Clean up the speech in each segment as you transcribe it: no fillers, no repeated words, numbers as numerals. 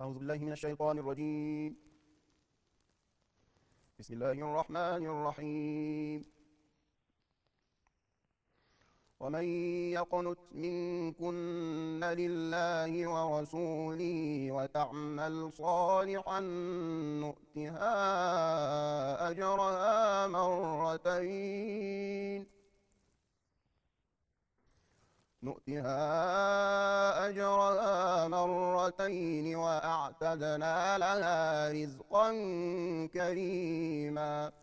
أعوذ بالله من الشيطان الرجيم. بسم الله الرحمن الرحيم. ومن يقنت منكن لله ورسوله وتعمل صالحا نؤتها أجرها مرتين وأعتدنا لها رزقا كريما.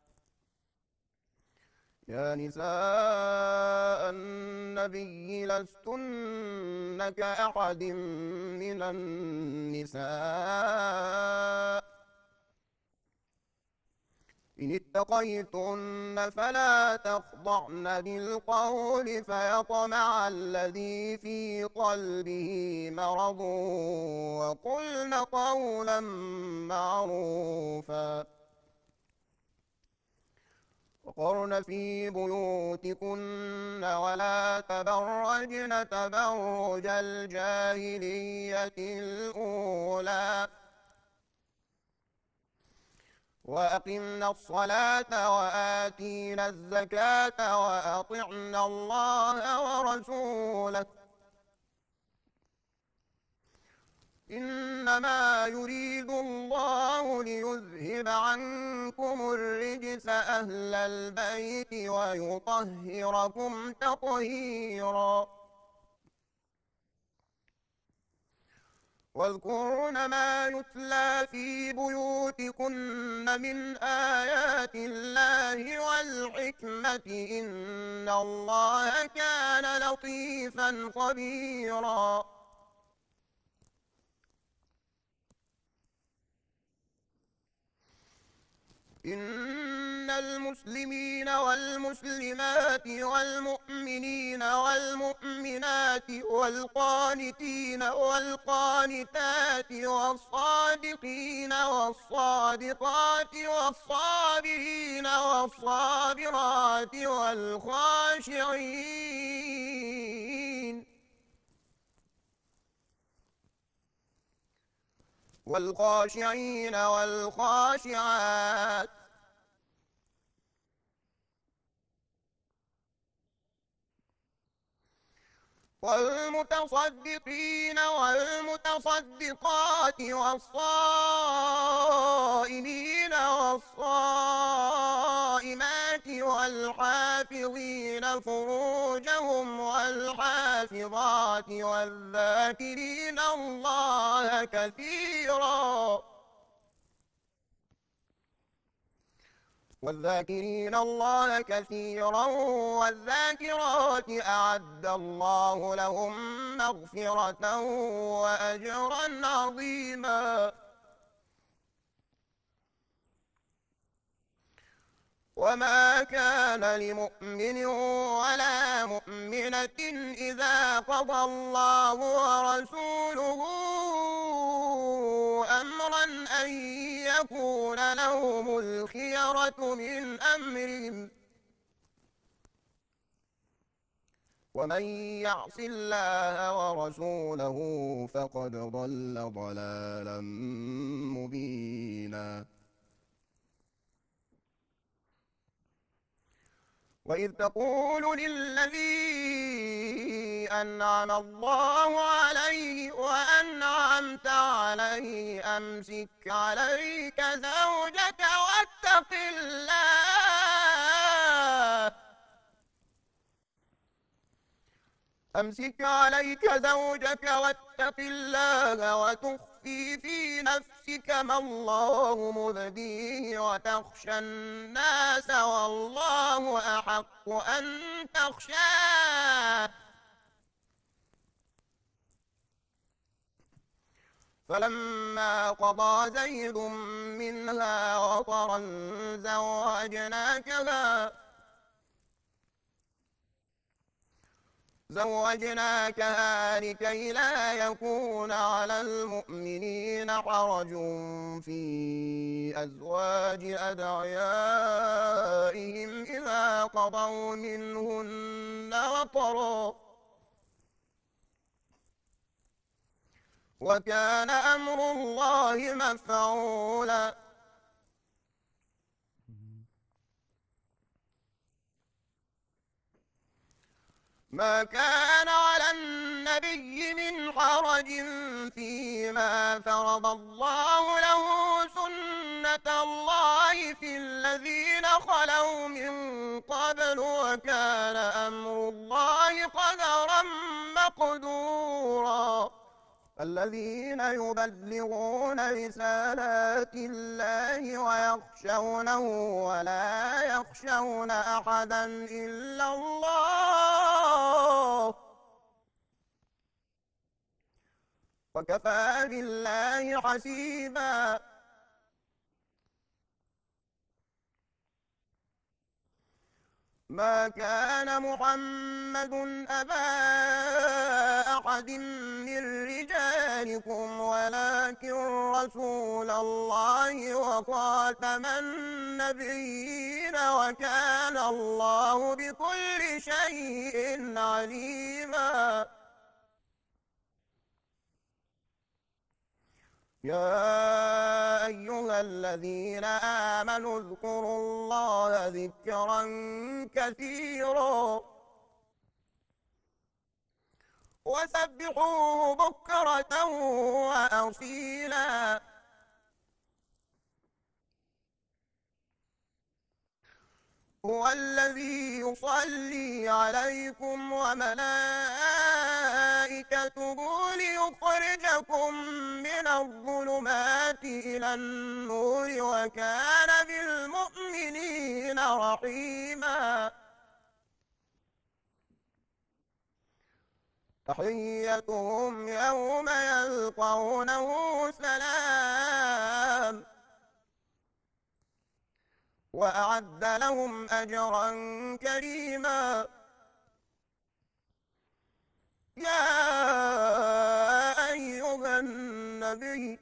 يا نساء النبي لستن كأحد من النساء إن اتقيتن فلا تخضعن بالقول فيطمع الذي في قلبه مرض وقلن قولا معروفا. وقرن في بيوتكن ولا تبرجن تبرج الجاهلية الأولى وأقمنا الصلاة وآتينا الزكاة وأطعنا الله ورسوله إنما يريد الله ليذهب عنكم الرجس أهل البيت ويطهركم تطهيرا. واذكرن ما يتلى في بيوتكن من آيات الله والحكمة إن الله كان لطيفا خبيرا. إن المسلمين والمسلمات والمؤمنين والمؤمنات والقانتين والقانتات والصادقين والصادقات والصابرين والصابرات والخاشعين والخاشعات والمتصدقين والمتصدقات والصائمين والصائمات والحافظين فروجهم والحافظات والذاكرين الله كثيرا والذاكرات أعد الله لهم مغفرة وأجرا عظيما. وما كان لمؤمن ولا مؤمنة إذا قضى الله ورسوله أمرا أن يكون لهم الخيرة من أمرهم ومن يعص الله ورسوله فقد ضل ضلالا مبينا. وإذ تقول للذي أنعم الله عليه وأنعمت عليه أمسك عليك زوجك واتق الله وتخفي في نفسك ما الله مبديه وتخشى الناس والله أحق أن تخشاه. فلما قضى زيد منها وطرا زوجناكها لكي لا يكون على المؤمنين حرج في أزواج أدعيائهم إذا قضوا منهن وطرا وكان أمر الله مفعولا. ما كان على النبي من حرج فيما فرض الله له، سنة الله في الذين خلوا من قبل، وكان أمر الله قدرا مقدورا. الذين يبلغون رسالات الله ويخشونه ولا يخشون أحدا إلا الله، وكفى بالله حسيبا. ما كان محمد أبا أحد من رجالكم ولكن رسول الله وخاتم النبيين، وكان الله بكل شيء عليما. يا أيها الذين آمنوا اذكروا الله ذكرا كثيرا وسبحوه بكرة وأصيلا. هو الذي يصلي عليكم وملائكته ليخرجكم من الظلمات إلى النور، وكان بالمؤمنين رحيما. تحيتهم يوم يلقونه سلام، وأعد لهم أجرا كريما. يا أيها النبي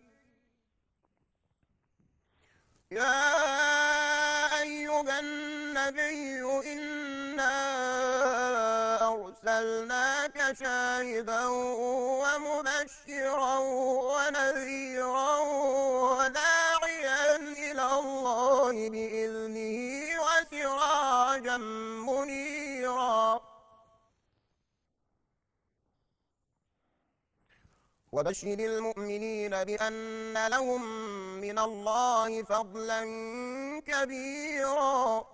إنا أرسلناك شاهدا ومبشرا ونذيرا وداعيا إلى الله بإذنه وسراجا منيرا. وبشر المؤمنين بأن لهم من الله فضلا كبيرا.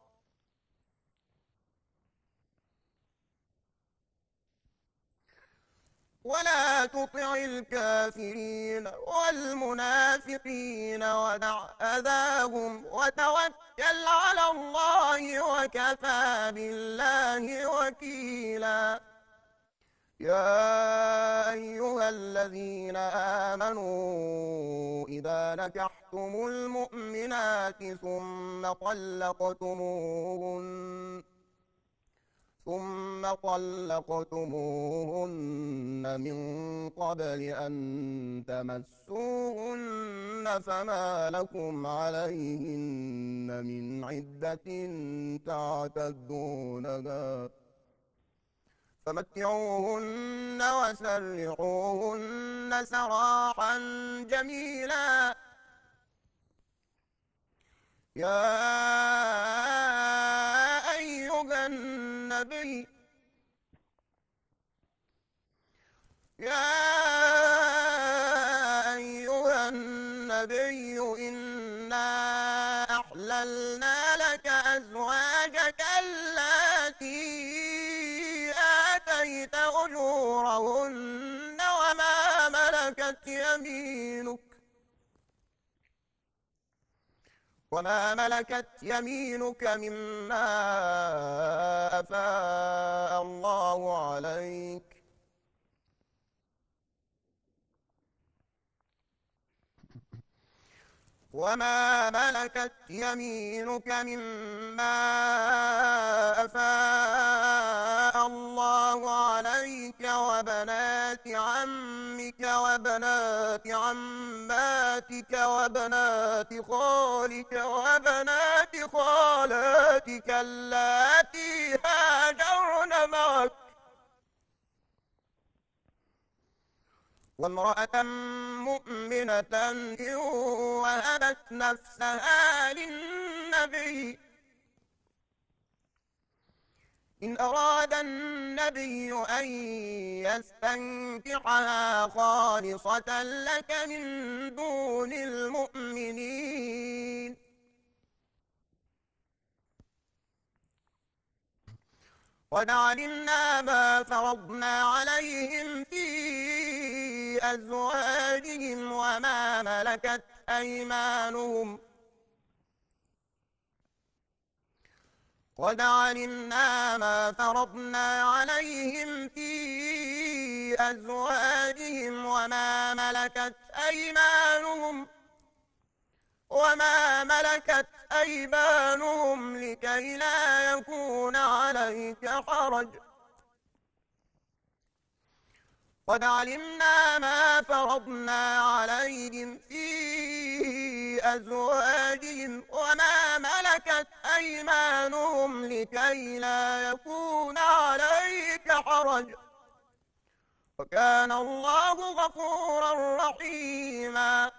ولا تطع الكافرين والمنافقين ودع أذاهم وتوكل على الله وكفى بالله وكيلا. يا أيها الذين آمنوا إذا نكحتم المؤمنات ثم طلقتموهن من قبل أن تمسوهن فما لكم عليهن من عدة تعتدونها، فمتعوهن وسرحوهن سراحا جميلا. يا أيها النبي إنا أحللنا لك أزواجك اللاتي آتيت أجورهن وما ملكت يمينك مما أفاء الله عليك. وما ملكت يمينك مما أفاء الله عليك وبنات عمك وبنات عماتك وبنات خالك وبنات خالاتك اللاتي هاجرن معك وامرأة مؤمنة إن وهبت نفسها للنبي إن أراد النبي أن يستنكحها خالصة لك من دون المؤمنين قد علمنا ما فرضنا عليهم في أزواجهم وما ملكت أيمانهم قد علمنا ما فرضنا عليهم في أزواجهم وما ملكت أيمانهم لكي لا يكون عليك حرج قد علمنا ما فرضنا عليهم في أزواجهم وما ملكت أيمانهم لكي لا يكون عليك حرج وكان الله غفورا رحيما